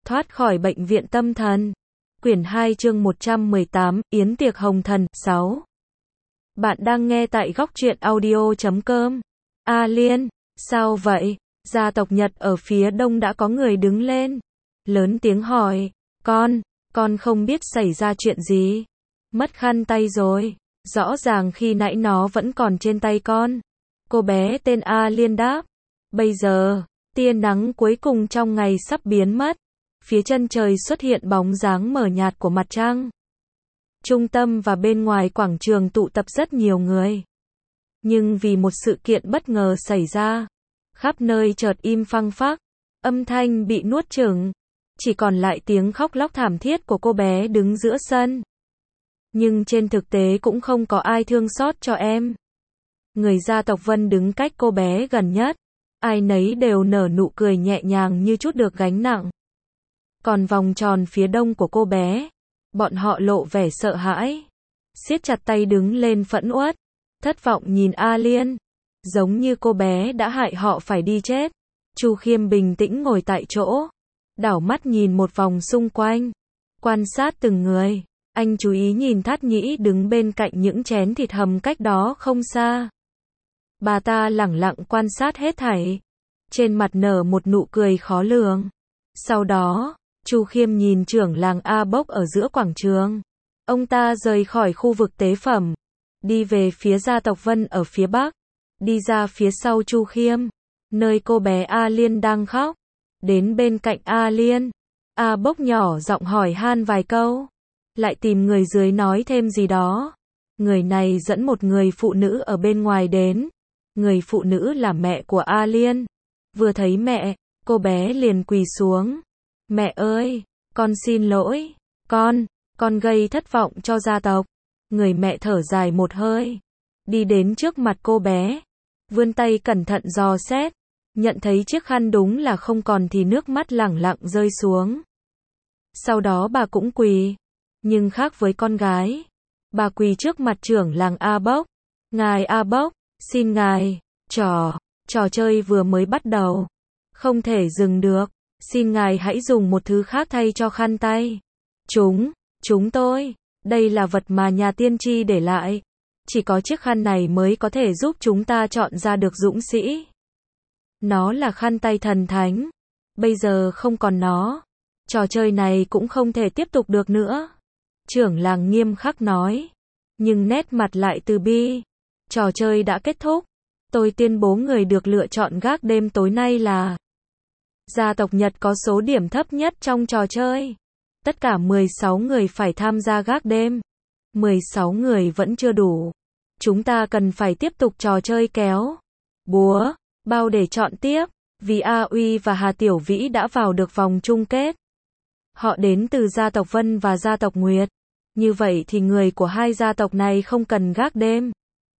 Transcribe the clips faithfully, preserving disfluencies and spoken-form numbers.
Thoát khỏi bệnh viện tâm thần. Quyển hai chương một trăm mười tám, Yến tiệc hồng thần, sáu. Bạn đang nghe tại góc truyện audio chấm com. A Liên, sao vậy? Gia tộc Nhật ở phía đông đã có người đứng lên. Lớn tiếng hỏi, con, con không biết xảy ra chuyện gì. Mất khăn tay rồi. Rõ ràng khi nãy nó vẫn còn trên tay con. Cô bé tên A Liên đáp. Bây giờ, tia nắng cuối cùng trong ngày sắp biến mất. Phía chân trời xuất hiện bóng dáng mờ nhạt của mặt trăng. Trung tâm và bên ngoài quảng trường tụ tập rất nhiều người. Nhưng vì một sự kiện bất ngờ xảy ra, khắp nơi chợt im phăng phắc, âm thanh bị nuốt chửng, chỉ còn lại tiếng khóc lóc thảm thiết của cô bé đứng giữa sân. Nhưng trên thực tế cũng không có ai thương xót cho em. Người gia tộc Vân đứng cách cô bé gần nhất, ai nấy đều nở nụ cười nhẹ nhàng như trút được gánh nặng. Còn vòng tròn phía đông của cô bé, bọn họ lộ vẻ sợ hãi, siết chặt tay đứng lên phẫn uất, thất vọng nhìn A Liên, giống như cô bé đã hại họ phải đi chết. Chu Khiêm bình tĩnh ngồi tại chỗ, đảo mắt nhìn một vòng xung quanh, quan sát từng người. Anh chú ý nhìn Thát Nhĩ đứng bên cạnh những chén thịt hầm cách đó không xa. Bà ta lẳng lặng quan sát hết thảy, trên mặt nở một nụ cười khó lường. Sau đó, Chu Khiêm nhìn trưởng làng A Bốc ở giữa quảng trường. Ông ta rời khỏi khu vực tế phẩm, đi về phía gia tộc Vân ở phía bắc, đi ra phía sau Chu Khiêm, nơi cô bé A Liên đang khóc. Đến bên cạnh A Liên, A Bốc nhỏ giọng hỏi han vài câu, lại tìm người dưới nói thêm gì đó. Người này dẫn một người phụ nữ ở bên ngoài đến. Người phụ nữ là mẹ của A Liên. Vừa thấy mẹ, cô bé liền quỳ xuống. Mẹ ơi, con xin lỗi, con, con gây thất vọng cho gia tộc. Người mẹ thở dài một hơi, đi đến trước mặt cô bé, vươn tay cẩn thận dò xét, nhận thấy chiếc khăn đúng là không còn thì nước mắt lẳng lặng rơi xuống. Sau đó bà cũng quỳ, nhưng khác với con gái, bà quỳ trước mặt trưởng làng A Bốc. Ngài A Bốc, xin ngài, trò, trò chơi vừa mới bắt đầu, không thể dừng được. Xin ngài hãy dùng một thứ khác thay cho khăn tay. Chúng, chúng tôi, đây là vật mà nhà tiên tri để lại. Chỉ có chiếc khăn này mới có thể giúp chúng ta chọn ra được dũng sĩ. Nó là khăn tay thần thánh. Bây giờ không còn nó, trò chơi này cũng không thể tiếp tục được nữa. Trưởng làng nghiêm khắc nói. Nhưng nét mặt lại từ bi. Trò chơi đã kết thúc. Tôi tuyên bố người được lựa chọn gác đêm tối nay là gia tộc Nhật có số điểm thấp nhất trong trò chơi. Tất cả mười sáu người phải tham gia gác đêm. mười sáu người vẫn chưa đủ. Chúng ta cần phải tiếp tục trò chơi kéo búa, bao để chọn tiếp. Vì A Uy và Hà Tiểu Vĩ đã vào được vòng chung kết. Họ đến từ gia tộc Vân và gia tộc Nguyệt. Như vậy thì người của hai gia tộc này không cần gác đêm.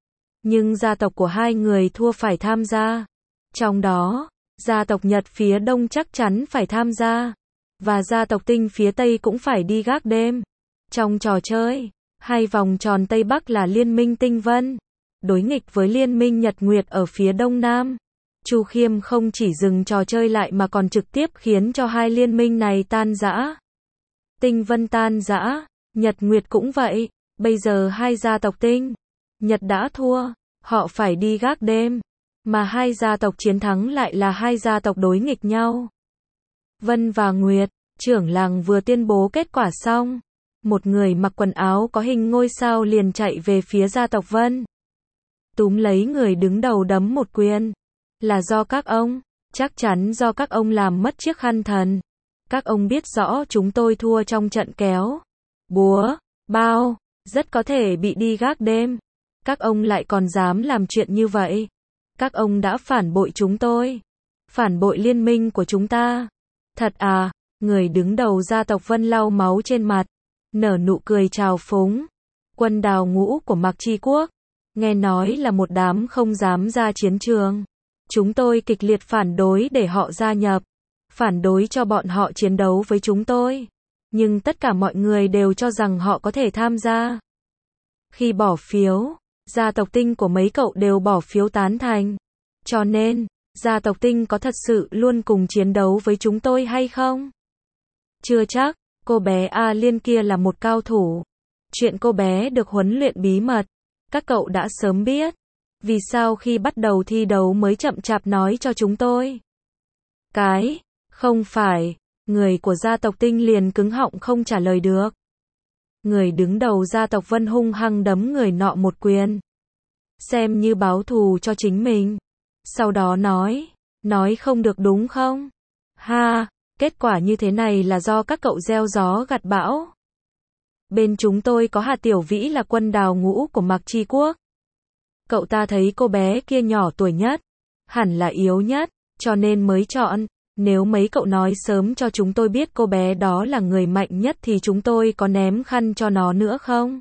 Nhưng gia tộc của hai người thua phải tham gia. Trong đó, gia tộc Nhật phía đông chắc chắn phải tham gia. Và gia tộc Tinh phía tây cũng phải đi gác đêm. Trong trò chơi, hai vòng tròn tây bắc là liên minh Tinh Vân, đối nghịch với liên minh Nhật Nguyệt ở phía đông nam. Chu Khiêm không chỉ dừng trò chơi lại mà còn trực tiếp khiến cho hai liên minh này tan rã. Tinh Vân tan rã, Nhật Nguyệt cũng vậy. Bây giờ hai gia tộc Tinh, Nhật đã thua, họ phải đi gác đêm. Mà hai gia tộc chiến thắng lại là hai gia tộc đối nghịch nhau. Vân và Nguyệt, trưởng làng vừa tuyên bố kết quả xong. Một người mặc quần áo có hình ngôi sao liền chạy về phía gia tộc Vân. Túm lấy người đứng đầu đấm một quyền. Là do các ông, chắc chắn do các ông làm mất chiếc khăn thần. Các ông biết rõ chúng tôi thua trong trận kéo búa, bao, rất có thể bị đi gác đêm. Các ông lại còn dám làm chuyện như vậy. Các ông đã phản bội chúng tôi. Phản bội liên minh của chúng ta. Thật à, người đứng đầu gia tộc Vân lau máu trên mặt, nở nụ cười trào phúng. Quân đào ngũ của Mạc Chi Quốc, nghe nói là một đám không dám ra chiến trường. Chúng tôi kịch liệt phản đối để họ gia nhập. Phản đối cho bọn họ chiến đấu với chúng tôi. Nhưng tất cả mọi người đều cho rằng họ có thể tham gia. Khi bỏ phiếu, gia tộc Tinh của mấy cậu đều bỏ phiếu tán thành. Cho nên, gia tộc Tinh có thật sự luôn cùng chiến đấu với chúng tôi hay không? Chưa chắc, cô bé A Liên kia là một cao thủ. Chuyện cô bé được huấn luyện bí mật, các cậu đã sớm biết. Vì sao khi bắt đầu thi đấu mới chậm chạp nói cho chúng tôi? Cái, không phải, người của gia tộc Tinh liền cứng họng không trả lời được. Người đứng đầu gia tộc Vân hung hăng đấm người nọ một quyền. Xem như báo thù cho chính mình. Sau đó nói, nói không được đúng không? Ha, kết quả như thế này là do các cậu gieo gió gặt bão. Bên chúng tôi có Hà Tiểu Vĩ là quân đào ngũ của Mạc Chi Quốc. Cậu ta thấy cô bé kia nhỏ tuổi nhất, hẳn là yếu nhất, cho nên mới chọn. Nếu mấy cậu nói sớm cho chúng tôi biết cô bé đó là người mạnh nhất thì chúng tôi có ném khăn cho nó nữa không?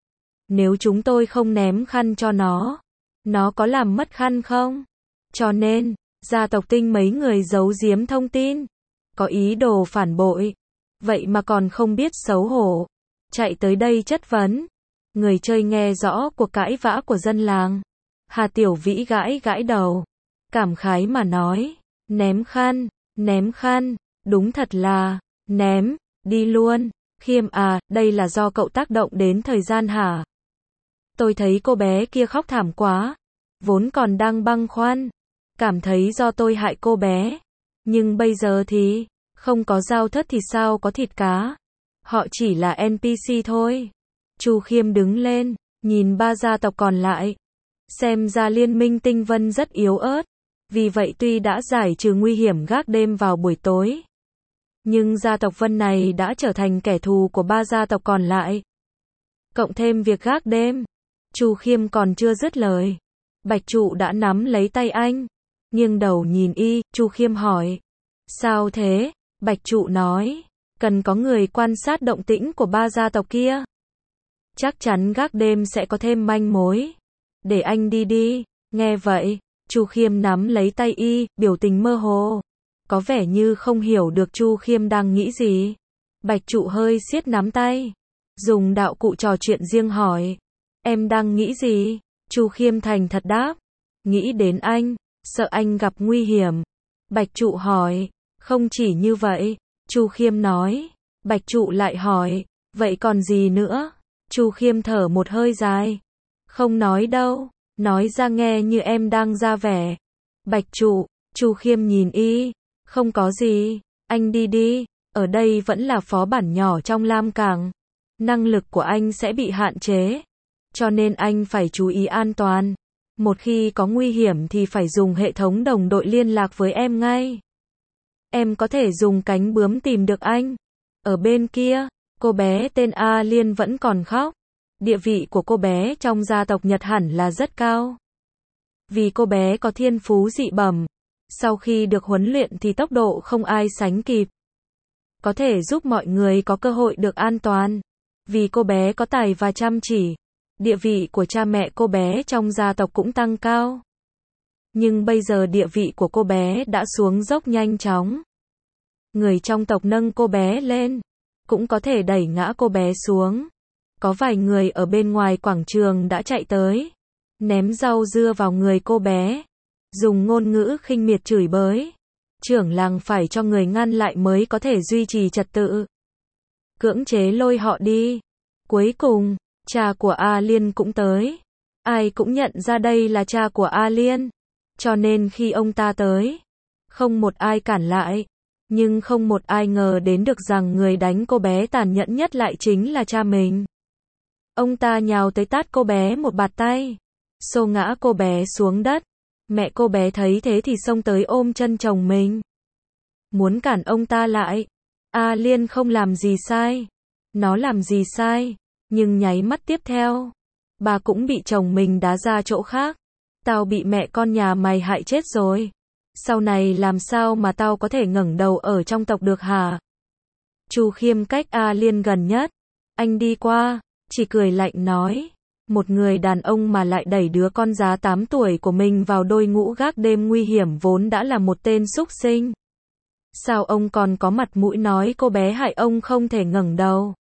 Nếu chúng tôi không ném khăn cho nó, nó có làm mất khăn không? Cho nên, gia tộc Tinh mấy người giấu giếm thông tin, có ý đồ phản bội, vậy mà còn không biết xấu hổ, chạy tới đây chất vấn. Người chơi nghe rõ cuộc cãi vã của dân làng. Hà Tiểu Vĩ gãi gãi đầu, cảm khái mà nói, ném khăn, ném khăn, đúng thật là, ném, đi luôn. Khiêm à, đây là do cậu tác động đến thời gian hả? Tôi thấy cô bé kia khóc thảm quá, vốn còn đang băn khoăn, cảm thấy do tôi hại cô bé. Nhưng bây giờ thì, không có dao thớt thì sao có thịt cá. Họ chỉ là en pê xê thôi. Chu Khiêm đứng lên, nhìn ba gia tộc còn lại. Xem ra liên minh Tinh Vân rất yếu ớt. Vì vậy tuy đã giải trừ nguy hiểm gác đêm vào buổi tối, nhưng gia tộc Vân này đã trở thành kẻ thù của ba gia tộc còn lại. Cộng thêm việc gác đêm, Chu Khiêm còn chưa dứt lời. Bạch Trụ đã nắm lấy tay anh, nghiêng đầu nhìn y, Chu Khiêm hỏi. Sao thế? Bạch Trụ nói, cần có người quan sát động tĩnh của ba gia tộc kia. Chắc chắn gác đêm sẽ có thêm manh mối. Để anh đi đi. Nghe vậy, Chu Khiêm nắm lấy tay y, biểu tình mơ hồ. Có vẻ như không hiểu được Chu Khiêm đang nghĩ gì. Bạch Trụ hơi siết nắm tay, dùng đạo cụ trò chuyện riêng hỏi. Em đang nghĩ gì? Chu Khiêm thành thật đáp. Nghĩ đến anh, sợ anh gặp nguy hiểm. Bạch Trụ hỏi. Không chỉ như vậy, Chu Khiêm nói. Bạch Trụ lại hỏi. Vậy còn gì nữa? Chu Khiêm thở một hơi dài. Không nói đâu, nói ra nghe như em đang ra vẻ. Bạch Trụ, Chu Khiêm nhìn y. Không có gì, anh đi đi, ở đây vẫn là phó bản nhỏ trong Lam Cảng. Năng lực của anh sẽ bị hạn chế, cho nên anh phải chú ý an toàn. Một khi có nguy hiểm thì phải dùng hệ thống đồng đội liên lạc với em ngay. Em có thể dùng cánh bướm tìm được anh. Ở bên kia, cô bé tên A Liên vẫn còn khóc. Địa vị của cô bé trong gia tộc Nhật hẳn là rất cao. Vì cô bé có thiên phú dị bẩm. Sau khi được huấn luyện thì tốc độ không ai sánh kịp. Có thể giúp mọi người có cơ hội được an toàn. Vì cô bé có tài và chăm chỉ. Địa vị của cha mẹ cô bé trong gia tộc cũng tăng cao. Nhưng bây giờ địa vị của cô bé đã xuống dốc nhanh chóng. Người trong tộc nâng cô bé lên, cũng có thể đẩy ngã cô bé xuống. Có vài người ở bên ngoài quảng trường đã chạy tới, ném rau dưa vào người cô bé, dùng ngôn ngữ khinh miệt chửi bới. Trưởng làng phải cho người ngăn lại mới có thể duy trì trật tự. Cưỡng chế lôi họ đi. Cuối cùng, cha của A Liên cũng tới. Ai cũng nhận ra đây là cha của A Liên. Cho nên khi ông ta tới, không một ai cản lại. Nhưng không một ai ngờ đến được rằng người đánh cô bé tàn nhẫn nhất lại chính là cha mình. Ông ta nhào tới tát cô bé một bạt tay, xô ngã cô bé xuống đất. Mẹ cô bé thấy thế thì xông tới ôm chân chồng mình, muốn cản ông ta lại. A Liên không làm gì sai. Nó làm gì sai, nhưng nháy mắt tiếp theo, bà cũng bị chồng mình đá ra chỗ khác. Tao bị mẹ con nhà mày hại chết rồi. Sau này làm sao mà tao có thể ngẩng đầu ở trong tộc được hả? Chu Khiêm cách A Liên gần nhất. Anh đi qua, chỉ cười lạnh nói. Một người đàn ông mà lại đẩy đứa con giá tám tuổi của mình vào đôi ngũ gác đêm nguy hiểm vốn đã là một tên súc sinh. Sao ông còn có mặt mũi nói cô bé hại ông không thể ngẩng đầu?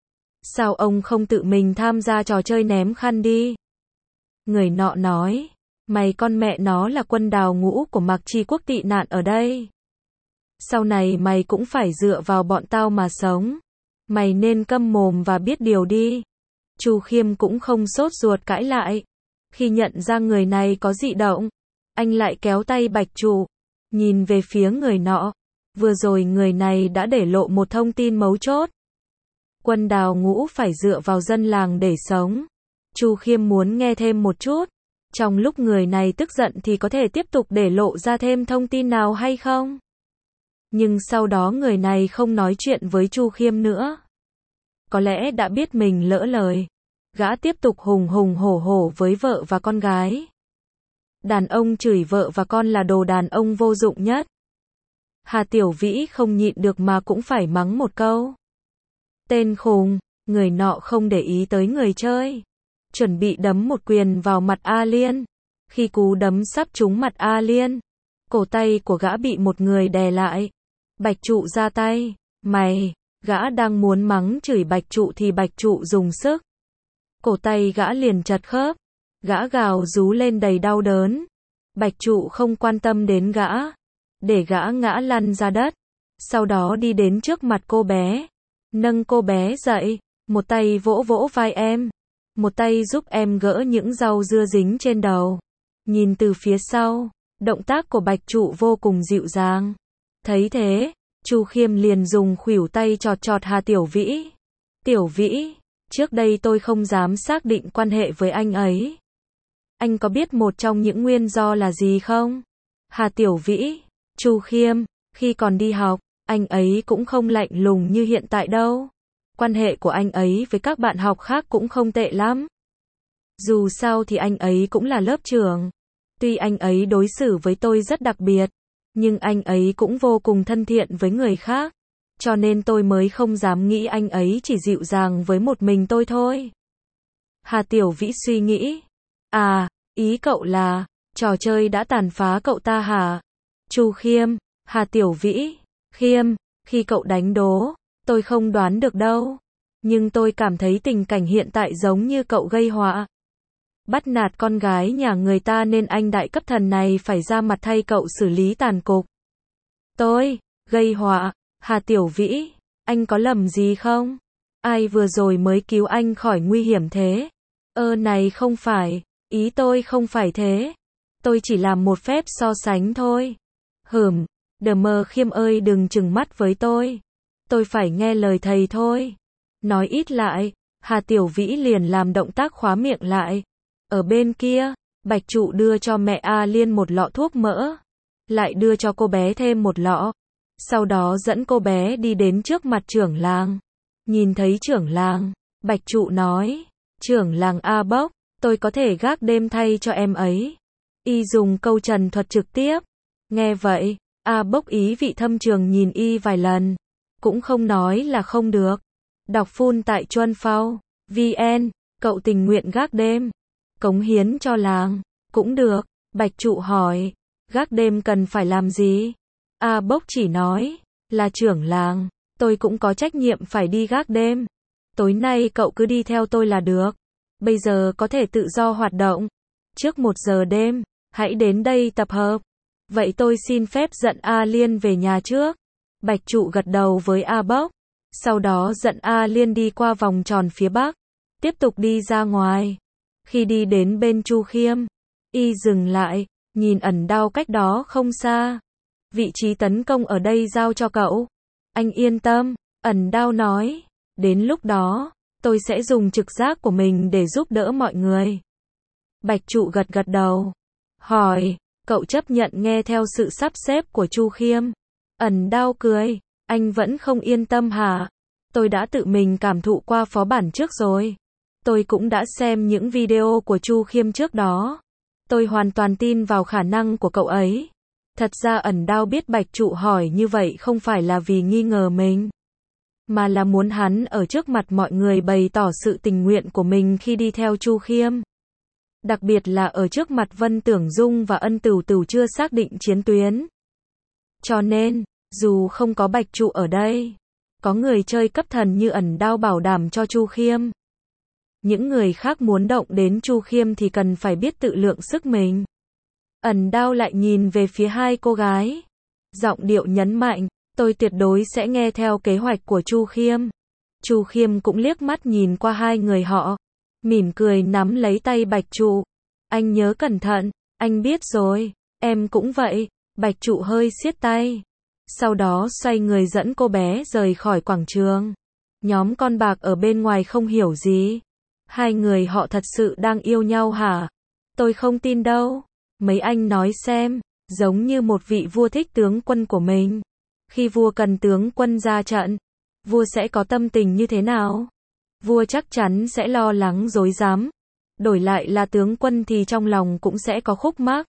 Sao ông không tự mình tham gia trò chơi ném khăn đi? Người nọ nói. Mày con mẹ nó là quân đào ngũ của Mạc Chi Quốc tị nạn ở đây. Sau này mày cũng phải dựa vào bọn tao mà sống. Mày nên câm mồm và biết điều đi. Chu Khiêm cũng không sốt ruột cãi lại. Khi nhận ra người này có dị động, anh lại kéo tay Bạch Trụ, nhìn về phía người nọ. Vừa rồi người này đã để lộ một thông tin mấu chốt. Quân Đào Ngũ phải dựa vào dân làng để sống. Chu Khiêm muốn nghe thêm một chút. Trong lúc người này tức giận thì có thể tiếp tục để lộ ra thêm thông tin nào hay không? Nhưng sau đó người này không nói chuyện với Chu Khiêm nữa. Có lẽ đã biết mình lỡ lời. Gã tiếp tục hùng hùng hổ hổ với vợ và con gái. Đàn ông chửi vợ và con là đồ đàn ông vô dụng nhất. Hà Tiểu Vĩ không nhịn được mà cũng phải mắng một câu. Tên khùng, người nọ không để ý tới người chơi. Chuẩn bị đấm một quyền vào mặt A Liên. Khi cú đấm sắp trúng mặt A Liên, cổ tay của gã bị một người đè lại. Bạch Trụ ra tay. Mày, gã đang muốn mắng chửi Bạch Trụ thì Bạch Trụ dùng sức. Cổ tay gã liền chật khớp. Gã gào rú lên đầy đau đớn. Bạch Trụ không quan tâm đến gã. Để gã ngã lăn ra đất. Sau đó đi đến trước mặt cô bé. Nâng cô bé dậy. Một tay vỗ vỗ vai em. Một tay giúp em gỡ những rau dưa dính trên đầu. Nhìn từ phía sau, động tác của Bạch Trụ vô cùng dịu dàng. Thấy thế, Chu Khiêm liền dùng khuỷu tay chọt chọt Hà Tiểu Vĩ. Tiểu Vĩ, trước đây tôi không dám xác định quan hệ với anh ấy. Anh có biết một trong những nguyên do là gì không? Hà Tiểu Vĩ, Chu Khiêm, khi còn đi học, anh ấy cũng không lạnh lùng như hiện tại đâu. Quan hệ của anh ấy với các bạn học khác cũng không tệ lắm. Dù sao thì anh ấy cũng là lớp trưởng. Tuy anh ấy đối xử với tôi rất đặc biệt, nhưng anh ấy cũng vô cùng thân thiện với người khác. Cho nên tôi mới không dám nghĩ anh ấy chỉ dịu dàng với một mình tôi thôi. Hà Tiểu Vĩ suy nghĩ. À, ý cậu là, trò chơi đã tàn phá cậu ta hả? Chu Khiêm, Hà Tiểu Vĩ, Khiêm, khi cậu đánh đố, tôi không đoán được đâu. Nhưng tôi cảm thấy tình cảnh hiện tại giống như cậu gây họa. Bắt nạt con gái nhà người ta nên anh đại cấp thần này phải ra mặt thay cậu xử lý tàn cục. Tôi, gây họa, Hà Tiểu Vĩ, anh có lầm gì không? Ai vừa rồi mới cứu anh khỏi nguy hiểm thế? Ơ này không phải, ý tôi không phải thế. Tôi chỉ làm một phép so sánh thôi. Hửm, Đờ Mờ Khiêm ơi đừng trừng mắt với tôi. Tôi phải nghe lời thầy thôi. Nói ít lại, Hà Tiểu Vĩ liền làm động tác khóa miệng lại. Ở bên kia, Bạch Trụ đưa cho mẹ A Liên một lọ thuốc mỡ. Lại đưa cho cô bé thêm một lọ. Sau đó dẫn cô bé đi đến trước mặt trưởng làng. Nhìn thấy trưởng làng, Bạch Trụ nói. Trưởng làng A Bốc, tôi có thể gác đêm thay cho em ấy. Y dùng câu trần thuật trực tiếp. Nghe vậy, A Bốc ý vị thâm trường nhìn Y vài lần. Cũng không nói là không được. Đọc phun tại Chuân Phao, vê en, cậu tình nguyện gác đêm. Cống hiến cho làng, cũng được. Bạch Trụ hỏi, gác đêm cần phải làm gì? A Bốc chỉ nói, là trưởng làng, tôi cũng có trách nhiệm phải đi gác đêm. Tối nay cậu cứ đi theo tôi là được. Bây giờ có thể tự do hoạt động. Trước một giờ đêm, hãy đến đây tập hợp. Vậy tôi xin phép dẫn A Liên về nhà trước. Bạch Trụ gật đầu với A Bốc. Sau đó dẫn A Liên đi qua vòng tròn phía bắc. Tiếp tục đi ra ngoài. Khi đi đến bên Chu Khiêm, Y dừng lại, nhìn ẩn đao cách đó không xa. Vị trí tấn công ở đây giao cho cậu. Anh yên tâm, ẩn đao nói. Đến lúc đó, tôi sẽ dùng trực giác của mình để giúp đỡ mọi người. Bạch Trụ gật gật đầu. Hỏi, cậu chấp nhận nghe theo sự sắp xếp của Chu Khiêm? Ẩn đao cười, anh vẫn không yên tâm hả? Tôi đã tự mình cảm thụ qua phó bản trước rồi. Tôi cũng đã xem những video của Chu Khiêm trước đó. Tôi hoàn toàn tin vào khả năng của cậu ấy. Thật ra ẩn đao biết Bạch Trụ hỏi như vậy không phải là vì nghi ngờ mình, mà là muốn hắn ở trước mặt mọi người bày tỏ sự tình nguyện của mình khi đi theo Chu Khiêm. Đặc biệt là ở trước mặt Vân Tưởng Dung và Ân Tửu Tửu chưa xác định chiến tuyến. Cho nên, dù không có Bạch Trụ ở đây, có người chơi cấp thần như ẩn đao bảo đảm cho Chu Khiêm. Những người khác muốn động đến Chu Khiêm thì cần phải biết tự lượng sức mình. Ẩn đao lại nhìn về phía hai cô gái. giọng điệu nhấn mạnh, tôi tuyệt đối sẽ nghe theo kế hoạch của Chu Khiêm. Chu Khiêm cũng liếc mắt nhìn qua hai người họ, mỉm cười nắm lấy tay Bạch Trụ. Anh nhớ cẩn thận, anh biết rồi, em cũng vậy. Bạch Trụ hơi siết tay. Sau đó xoay người dẫn cô bé rời khỏi quảng trường. Nhóm con bạc ở bên ngoài không hiểu gì. Hai người họ thật sự đang yêu nhau hả? Tôi không tin đâu. Mấy anh nói xem, giống như một vị vua thích tướng quân của mình. Khi vua cần tướng quân ra trận, vua sẽ có tâm tình như thế nào? Vua chắc chắn sẽ lo lắng rối rắm. Đổi lại là tướng quân thì trong lòng cũng sẽ có khúc mắc.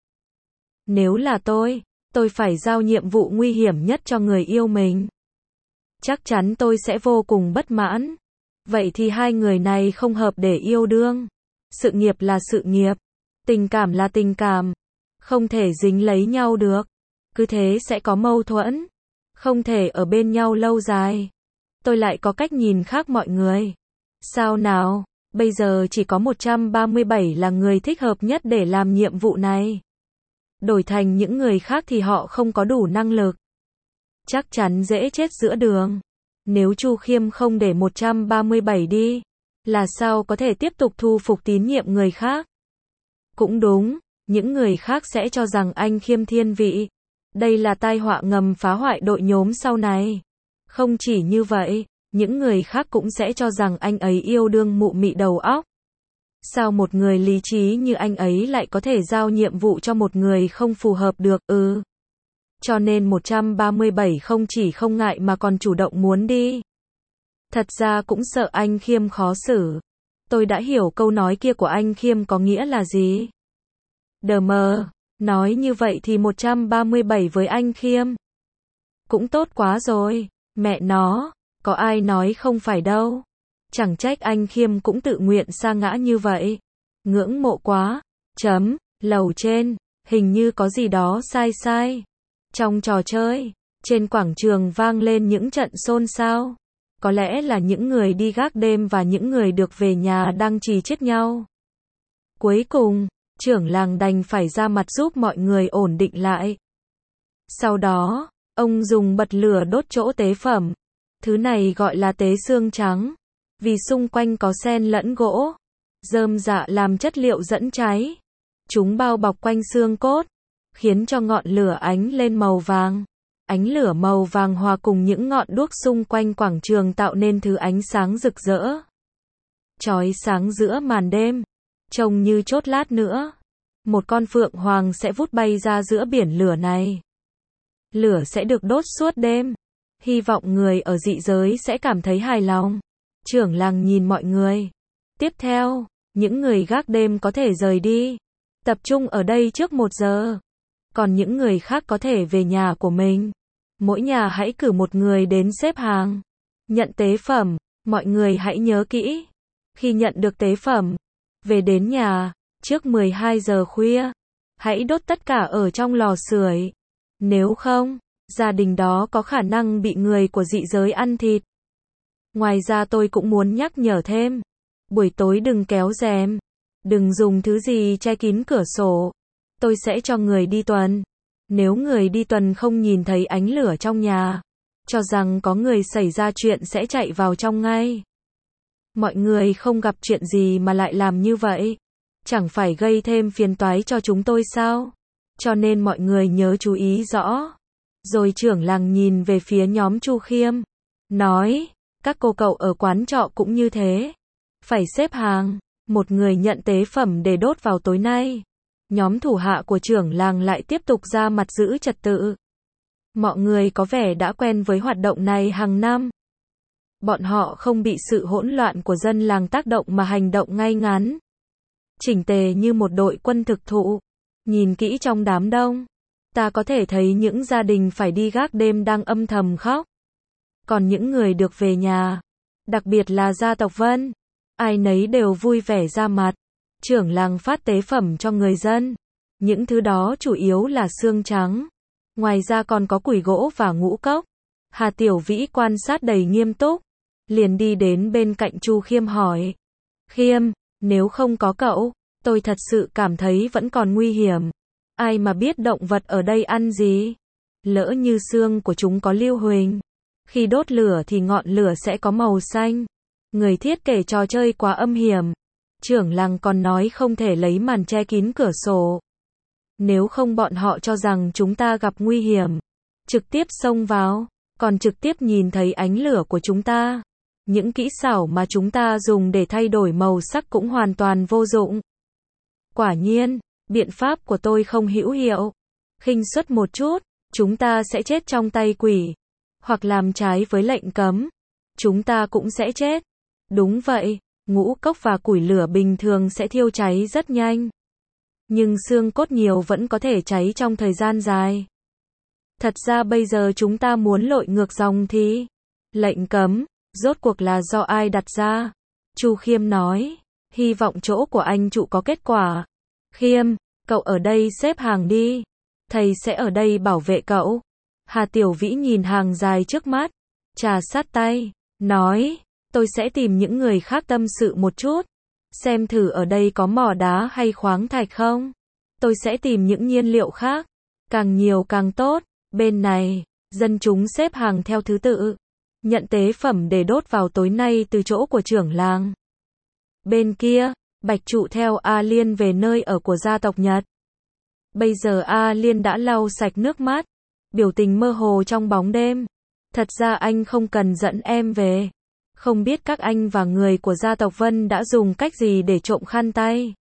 Nếu là tôi, tôi phải giao nhiệm vụ nguy hiểm nhất cho người yêu mình. Chắc chắn tôi sẽ vô cùng bất mãn. Vậy thì hai người này không hợp để yêu đương. Sự nghiệp là sự nghiệp, tình cảm là tình cảm. Không thể dính lấy nhau được. Cứ thế sẽ có mâu thuẫn. Không thể ở bên nhau lâu dài. Tôi lại có cách nhìn khác mọi người. Sao nào, bây giờ chỉ có một trăm ba mươi bảy là người thích hợp nhất để làm nhiệm vụ này. Đổi thành những người khác thì họ không có đủ năng lực. Chắc chắn dễ chết giữa đường. Nếu Chu Khiêm không để một trăm ba mươi bảy đi, là sao có thể tiếp tục thu phục tín nhiệm người khác? Cũng đúng, những người khác sẽ cho rằng anh Khiêm thiên vị. Đây là tai họa ngầm phá hoại đội nhóm sau này. Không chỉ như vậy, những người khác cũng sẽ cho rằng anh ấy yêu đương mụ mị đầu óc. Sao một người lý trí như anh ấy lại có thể giao nhiệm vụ cho một người không phù hợp được, ừ. Cho nên một trăm ba mươi bảy không chỉ không ngại mà còn chủ động muốn đi. Thật ra cũng sợ anh Khiêm khó xử. Tôi đã hiểu câu nói kia của anh Khiêm có nghĩa là gì. Đờ mờ, nói như vậy thì một trăm ba mươi bảy với anh Khiêm cũng tốt quá rồi, mẹ nó, có ai nói không phải đâu. Chẳng trách anh Khiêm cũng tự nguyện sa ngã như vậy. Ngưỡng mộ quá. Chấm, lầu trên, hình như có gì đó sai sai. Trong trò chơi, trên quảng trường vang lên những trận xôn xao. Có lẽ là những người đi gác đêm và những người được về nhà đang chì chiết nhau. Cuối cùng, trưởng làng đành phải ra mặt giúp mọi người ổn định lại. Sau đó, ông dùng bật lửa đốt chỗ tế phẩm. Thứ này gọi là tế xương trắng. Vì xung quanh có sen lẫn gỗ, rơm rạ làm chất liệu dẫn cháy. Chúng bao bọc quanh xương cốt, khiến cho ngọn lửa ánh lên màu vàng. Ánh lửa màu vàng hòa cùng những ngọn đuốc xung quanh quảng trường tạo nên thứ ánh sáng rực rỡ. Chói sáng giữa màn đêm, trông như chốt lát nữa. Một con phượng hoàng sẽ vút bay ra giữa biển lửa này. Lửa sẽ được đốt suốt đêm. Hy vọng người ở dị giới sẽ cảm thấy hài lòng. Trưởng làng nhìn mọi người. Tiếp theo, những người gác đêm có thể rời đi. Tập trung ở đây trước một giờ. Còn những người khác có thể về nhà của mình. Mỗi nhà hãy cử một người đến xếp hàng. Nhận tế phẩm, mọi người hãy nhớ kỹ. Khi nhận được tế phẩm, về đến nhà, trước mười hai giờ khuya, hãy đốt tất cả ở trong lò sưởi. Nếu không, gia đình đó có khả năng bị người của dị giới ăn thịt. Ngoài ra tôi cũng muốn nhắc nhở thêm. Buổi tối đừng kéo rèm. Đừng dùng thứ gì che kín cửa sổ. Tôi sẽ cho người đi tuần. Nếu người đi tuần không nhìn thấy ánh lửa trong nhà, cho rằng có người xảy ra chuyện sẽ chạy vào trong ngay. Mọi người không gặp chuyện gì mà lại làm như vậy. Chẳng phải gây thêm phiền toái cho chúng tôi sao? Cho nên mọi người nhớ chú ý rõ. Rồi trưởng làng nhìn về phía nhóm Chu Khiêm. Nói, các cô cậu ở quán trọ cũng như thế. Phải xếp hàng. Một người nhận tế phẩm để đốt vào tối nay. Nhóm thủ hạ của trưởng làng lại tiếp tục ra mặt giữ trật tự. Mọi người có vẻ đã quen với hoạt động này hàng năm. Bọn họ không bị sự hỗn loạn của dân làng tác động mà hành động ngay ngắn. Chỉnh tề như một đội quân thực thụ. Nhìn kỹ trong đám đông, ta có thể thấy những gia đình phải đi gác đêm đang âm thầm khóc. Còn những người được về nhà, đặc biệt là gia tộc Vân, ai nấy đều vui vẻ ra mặt. Trưởng làng phát tế phẩm cho người dân. Những thứ đó chủ yếu là xương trắng. Ngoài ra còn có củi gỗ và ngũ cốc. Hà Tiểu Vĩ quan sát đầy nghiêm túc. Liền đi đến bên cạnh Chu Khiêm hỏi. Khiêm, nếu không có cậu, tôi thật sự cảm thấy vẫn còn nguy hiểm. Ai mà biết động vật ở đây ăn gì? Lỡ như xương của chúng có lưu huỳnh, khi đốt lửa thì ngọn lửa sẽ có màu xanh. Người thiết kế trò chơi quá âm hiểm. Trưởng làng còn nói không thể lấy màn che kín cửa sổ. Nếu không bọn họ cho rằng chúng ta gặp nguy hiểm. Trực tiếp xông vào, còn trực tiếp nhìn thấy ánh lửa của chúng ta. Những kỹ xảo mà chúng ta dùng để thay đổi màu sắc cũng hoàn toàn vô dụng. Quả nhiên, biện pháp của tôi không hữu hiệu. Khinh suất một chút, chúng ta sẽ chết trong tay quỷ. Hoặc làm trái với lệnh cấm, chúng ta cũng sẽ chết. Đúng vậy, ngũ cốc và củi lửa bình thường sẽ thiêu cháy rất nhanh. Nhưng xương cốt nhiều vẫn có thể cháy trong thời gian dài. Thật ra bây giờ chúng ta muốn lội ngược dòng thì lệnh cấm, rốt cuộc là do ai đặt ra? Chu Khiêm nói, hy vọng chỗ của anh trụ có kết quả. Khiêm, cậu ở đây xếp hàng đi. Thầy sẽ ở đây bảo vệ cậu. Hà Tiểu Vĩ nhìn hàng dài trước mắt, trà sát tay, nói, tôi sẽ tìm những người khác tâm sự một chút. Xem thử ở đây có mỏ đá hay khoáng thạch không. Tôi sẽ tìm những nhiên liệu khác. Càng nhiều càng tốt. Bên này, dân chúng xếp hàng theo thứ tự. Nhận tế phẩm để đốt vào tối nay từ chỗ của trưởng làng. Bên kia, Bạch Trụ theo A Liên về nơi ở của gia tộc Nhật. Bây giờ A Liên đã lau sạch nước mắt. Biểu tình mơ hồ trong bóng đêm. Thật ra anh không cần dẫn em về. Không biết các anh và người của gia tộc Vân đã dùng cách gì để trộm khăn tay.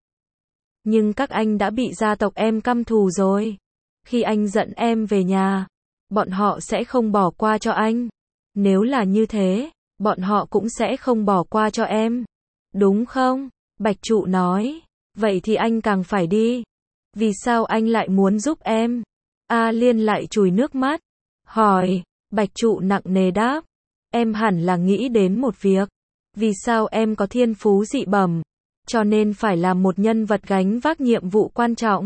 Nhưng các anh đã bị gia tộc em căm thù rồi. Khi anh dẫn em về nhà, bọn họ sẽ không bỏ qua cho anh. Nếu là như thế, bọn họ cũng sẽ không bỏ qua cho em. Đúng không? Bạch Trụ nói. Vậy thì anh càng phải đi. Vì sao anh lại muốn giúp em? A Liên lại chùi nước mắt. Hỏi. Bạch Trụ nặng nề đáp. Em hẳn là nghĩ đến một việc. Vì sao em có thiên phú dị bẩm, cho nên phải làm một nhân vật gánh vác nhiệm vụ quan trọng.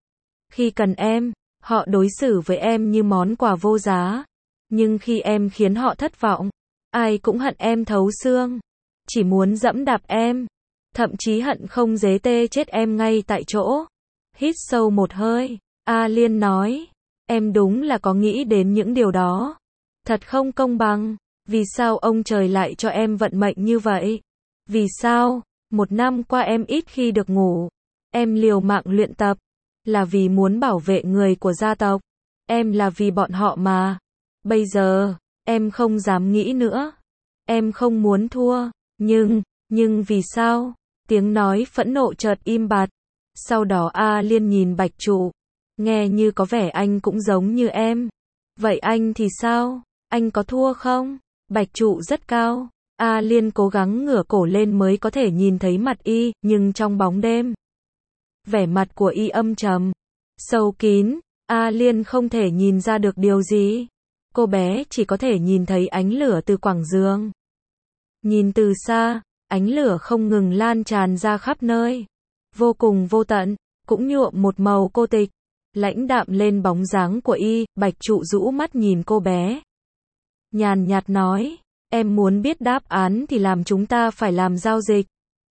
Khi cần em, họ đối xử với em như món quà vô giá. Nhưng khi em khiến họ thất vọng, ai cũng hận em thấu xương. Chỉ muốn dẫm đạp em. Thậm chí hận không dế tê chết em ngay tại chỗ. Hít sâu một hơi, A Liên nói. Em đúng là có nghĩ đến những điều đó. Thật không công bằng. Vì sao ông trời lại cho em vận mệnh như vậy? Vì sao? Một năm qua em ít khi được ngủ. Em liều mạng luyện tập. Là vì muốn bảo vệ người của gia tộc. Em là vì bọn họ mà. Bây giờ, em không dám nghĩ nữa. Em không muốn thua. Nhưng, nhưng vì sao? Tiếng nói phẫn nộ chợt im bặt. Sau đó A Liên nhìn Bạch Trụ. Nghe như có vẻ anh cũng giống như em. Vậy anh thì sao? Anh có thua không? Bạch Trụ rất cao. A Liên cố gắng ngửa cổ lên mới có thể nhìn thấy mặt y, nhưng trong bóng đêm, vẻ mặt của y âm trầm, sâu kín. A Liên không thể nhìn ra được điều gì. Cô bé chỉ có thể nhìn thấy ánh lửa từ quảng giường. Nhìn từ xa, ánh lửa không ngừng lan tràn ra khắp nơi. Vô cùng vô tận, cũng nhuộm một màu cô tịch. Lãnh đạm lên bóng dáng của y, Bạch Trụ rũ mắt nhìn cô bé. Nhàn nhạt nói, em muốn biết đáp án thì làm chúng ta phải làm giao dịch.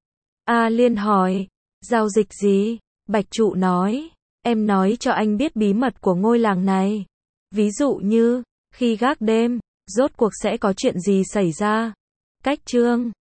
A Liên hỏi, giao dịch gì? Bạch Trụ nói, em nói cho anh biết bí mật của ngôi làng này. Ví dụ như, khi gác đêm, rốt cuộc sẽ có chuyện gì xảy ra. Cách chương